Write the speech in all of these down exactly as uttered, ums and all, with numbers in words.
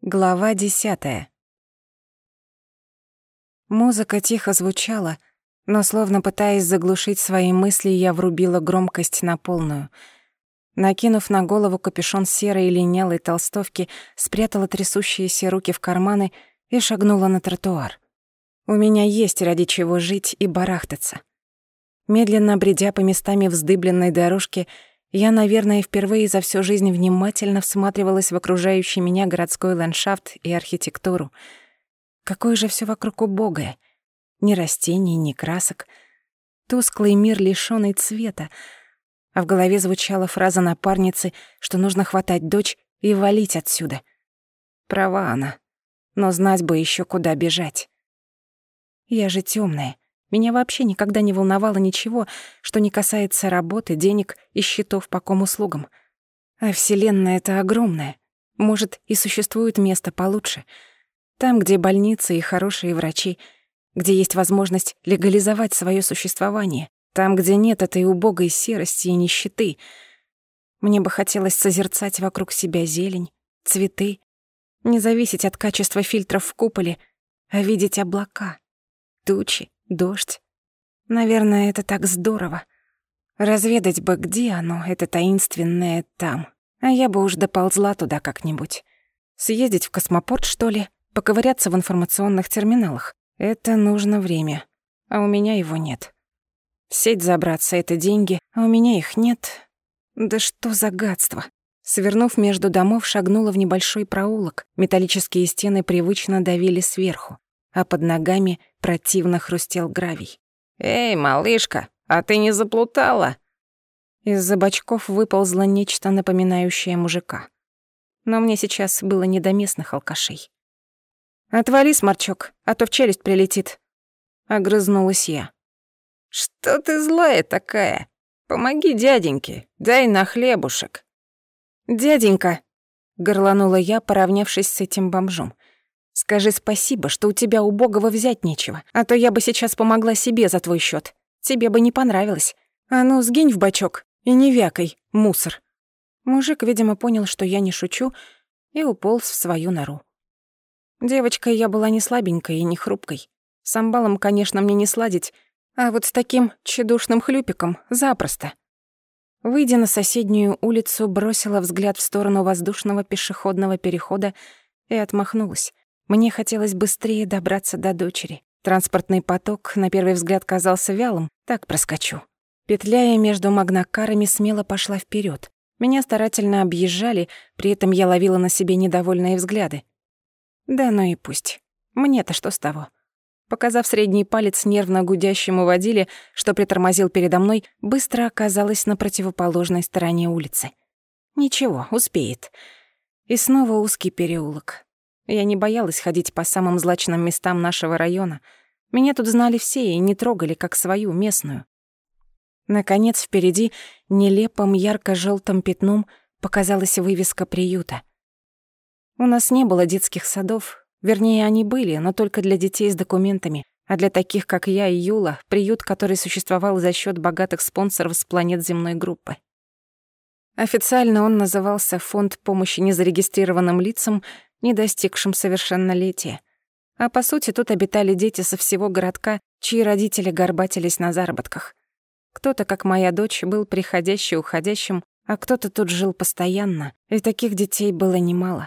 Глава десятая. Музыка тихо звучала, но, словно пытаясь заглушить свои мысли, я врубила громкость на полную. Накинув на голову капюшон серой линялой толстовки, спрятала трясущиеся руки в карманы и шагнула на тротуар. У меня есть ради чего жить и барахтаться. Медленно бредя по местами вздыбленной дорожки, я, наверное, впервые за всю жизнь внимательно всматривалась в окружающий меня городской ландшафт и архитектуру. Какое же всё вокруг убогое. Ни растений, ни красок. Тусклый мир, лишённый цвета. А в голове звучала фраза напарницы, что нужно хватать дочь и валить отсюда. Права она. Но знать бы ещё, куда бежать. Я же тёмная. Меня вообще никогда не волновало ничего, что не касается работы, денег и счетов по комуслугам. А вселенная-то огромная. Может, и существует место получше. Там, где больницы и хорошие врачи, где есть возможность легализовать своё существование, там, где нет этой убогой серости и нищеты. Мне бы хотелось созерцать вокруг себя зелень, цветы, не зависеть от качества фильтров в куполе, а видеть облака, тучи, дождь. Наверное, это так здорово. Разведать бы, где оно, это таинственное там. А я бы уж доползла туда как-нибудь. Съездить в космопорт, что ли? Поковыряться в информационных терминалах. Это нужно время. А у меня его нет. В сеть забраться — это деньги, а у меня их нет. Да что за гадство. Свернув между домов, шагнула в небольшой проулок. Металлические стены привычно давили сверху, а под ногами противно хрустел гравий. «Эй, малышка, а ты не заплутала?» Из-за бочков выползло нечто напоминающее мужика. Но мне сейчас было не до местных алкашей. «Отвали, сморчок, а то в челюсть прилетит», — огрызнулась я. «Что ты злая такая? Помоги дяденьке, дай на хлебушек». «Дяденька», — горланула я, поравнявшись с этим бомжом, «скажи спасибо, что у тебя убогого взять нечего, а то я бы сейчас помогла себе за твой счёт. Тебе бы не понравилось. А ну, сгинь в бачок и не вякай, мусор». Мужик, видимо, понял, что я не шучу, и уполз в свою нору. Девочкой я была не слабенькой и не хрупкой. С амбалом, конечно, мне не сладить, а вот с таким тщедушным хлюпиком запросто. Выйдя на соседнюю улицу, бросила взгляд в сторону воздушного пешеходного перехода и отмахнулась. Мне хотелось быстрее добраться до дочери. Транспортный поток, на первый взгляд, казался вялым, так проскочу. Петляя между магнакарами, смело пошла вперед. Меня старательно объезжали, при этом я ловила на себе недовольные взгляды. Да ну и пусть. Мне-то что с того? Показав средний палец нервно гудящему водиле, что притормозил передо мной, быстро оказалась на противоположной стороне улицы. Ничего, успеет. И снова узкий переулок. Я не боялась ходить по самым злачным местам нашего района. Меня тут знали все и не трогали, как свою, местную. Наконец, впереди, нелепым ярко-жёлтым пятном, показалась вывеска приюта. У нас не было детских садов, вернее, они были, но только для детей с документами, а для таких, как я и Юла, приют, который существовал за счёт богатых спонсоров с планет земной группы. Официально он назывался «Фонд помощи незарегистрированным лицам, не достигшим совершеннолетия». А по сути, тут обитали дети со всего городка, чьи родители горбатились на заработках. Кто-то, как моя дочь, был приходящий-уходящим, а кто-то тут жил постоянно, и таких детей было немало.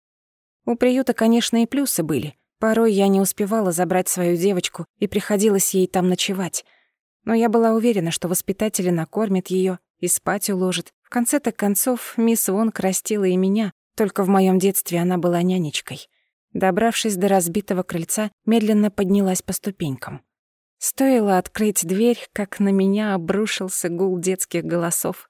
У приюта, конечно, и плюсы были. Порой я не успевала забрать свою девочку, и приходилось ей там ночевать. Но я была уверена, что воспитатели накормят её и спать уложат. В конце-то концов, мисс Вонг растила и меня, только в моём детстве она была нянечкой. Добравшись до разбитого крыльца, медленно поднялась по ступенькам. Стоило открыть дверь, как на меня обрушился гул детских голосов.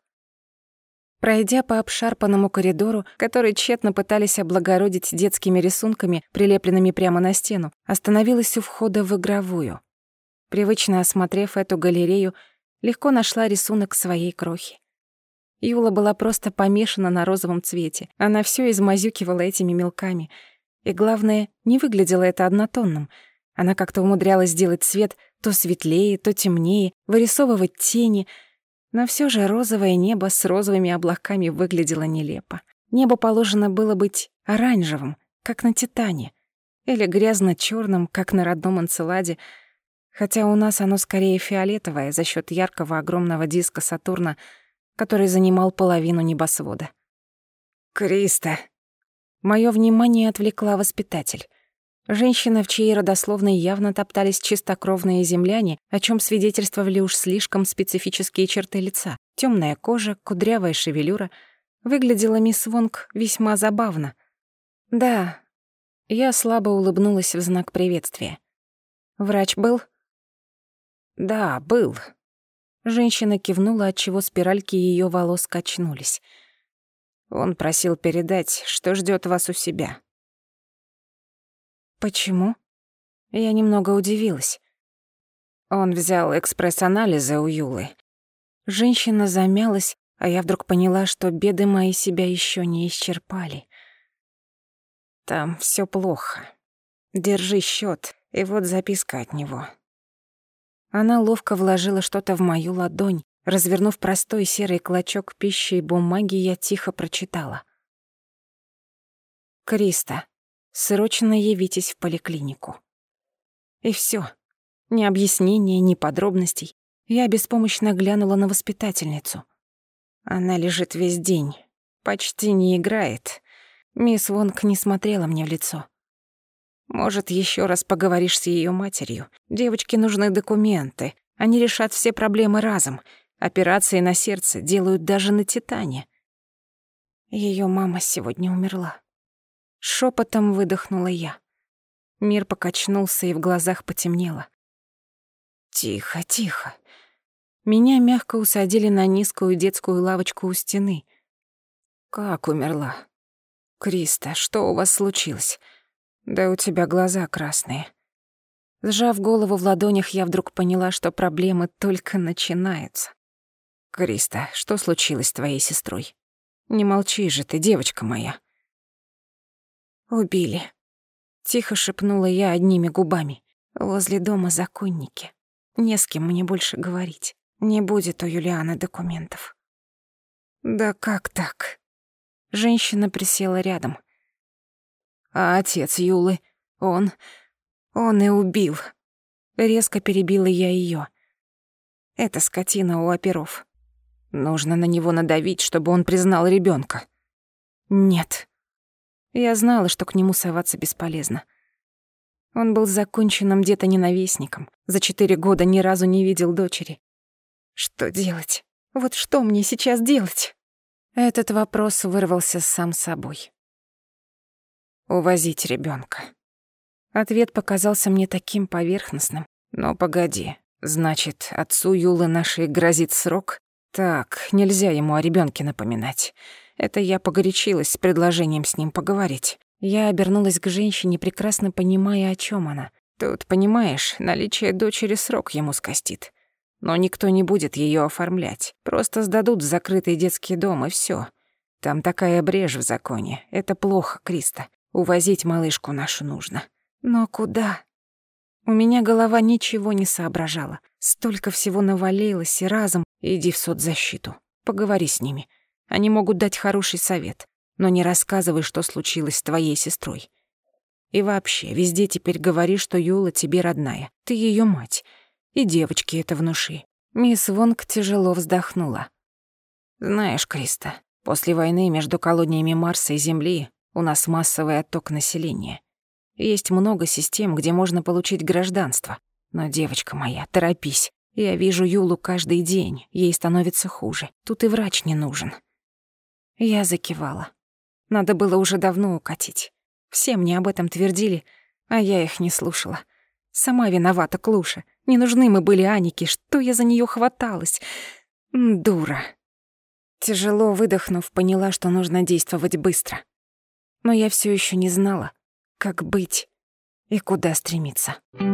Пройдя по обшарпанному коридору, который тщетно пытались облагородить детскими рисунками, прилепленными прямо на стену, остановилась у входа в игровую. Привычно осмотрев эту галерею, легко нашла рисунок своей крохи. Юла была просто помешана на розовом цвете. Она всё измазюкивала этими мелками. И главное, не выглядело это однотонным. Она как-то умудрялась делать цвет то светлее, то темнее, вырисовывать тени. Но всё же розовое небо с розовыми облаками выглядело нелепо. Небу положено было быть оранжевым, как на Титане, или грязно-чёрным, как на родном Энцеладе, хотя у нас оно скорее фиолетовое за счёт яркого огромного диска Сатурна, который занимал половину небосвода. «Криста!» Моё внимание отвлекла воспитатель. Женщина, в чьей родословной явно топтались чистокровные земляне, о чём свидетельствовали уж слишком специфические черты лица. Тёмная кожа, кудрявая шевелюра. Выглядела мисс Вонг весьма забавно. Да, я слабо улыбнулась в знак приветствия. Врач был? Да, был. Женщина кивнула, отчего спиральки её волос качнулись. Он просил передать, что ждёт вас у себя. Почему? Я немного удивилась. Он взял экспресс-анализы у Юлы. Женщина замялась, а я вдруг поняла, что беды мои себя ещё не исчерпали. Там всё плохо. Держи счёт, и вот записка от него. Она ловко вложила что-то в мою ладонь. Развернув простой серый клочок пищи и бумаги, я тихо прочитала. «Криста, срочно явитесь в поликлинику». И всё. Ни объяснений, ни подробностей. Я беспомощно глянула на воспитательницу. Она лежит весь день, почти не играет. Мисс Вонг не смотрела мне в лицо. Может, ещё раз поговоришь с её матерью? Девочке нужны документы. Они решат все проблемы разом. Операции на сердце делают даже на Титане. Её мама сегодня умерла. Шёпотом выдохнула я. Мир покачнулся, и в глазах потемнело. Тихо, тихо. Меня мягко усадили на низкую детскую лавочку у стены. Как умерла? Криста, что у вас случилось? Да у тебя глаза красные. Сжав голову в ладонях, я вдруг поняла, что проблемы только начинаются. Криста, что случилось с твоей сестрой? Не молчи же ты, девочка моя. Убили. Тихо шепнула я одними губами. Возле дома законники. Не с кем мне больше говорить. Не будет у Юлианы документов. Да как так? Женщина присела рядом. А отец Юлы, он... он и убил. Резко перебила я её. Это скотина у оперов. Нужно на него надавить, чтобы он признал ребёнка. Нет. Я знала, что к нему соваться бесполезно. Он был законченным детоненавистником. За четыре года ни разу не видел дочери. Что делать? Вот что мне сейчас делать? Этот вопрос вырвался сам собой. Увозить ребёнка. Ответ показался мне таким поверхностным. Но погоди, значит, отцу Юлы нашей грозит срок? Так, нельзя ему о ребёнке напоминать. Это я погорячилась с предложением с ним поговорить. Я обернулась к женщине, прекрасно понимая, о чём она. Тут, понимаешь, наличие дочери срок ему скостит. Но никто не будет её оформлять. Просто сдадут в закрытый детский дом, и всё. Там такая брешь в законе. Это плохо, Криста. Увозить малышку нашу нужно. Но куда? У меня голова ничего не соображала. Столько всего навалилось, и разом... Иди в соцзащиту. Поговори с ними. Они могут дать хороший совет. Но не рассказывай, что случилось с твоей сестрой. И вообще, везде теперь говори, что Юла тебе родная. Ты её мать. И девочке это внуши. Мисс Вонг тяжело вздохнула. Знаешь, Криста, после войны между колониями Марса и Земли у нас массовый отток населения. Есть много систем, где можно получить гражданство. Но, девочка моя, торопись. Я вижу Юлу каждый день, ей становится хуже. Тут и врач не нужен. Я закивала. Надо было уже давно укатить. Все мне об этом твердили, а я их не слушала. Сама виновата, Клуша. Не нужны мы были Анике, что я за неё хваталась. Дура. Тяжело выдохнув, поняла, что нужно действовать быстро. Но я всё ещё не знала, как быть и куда стремиться.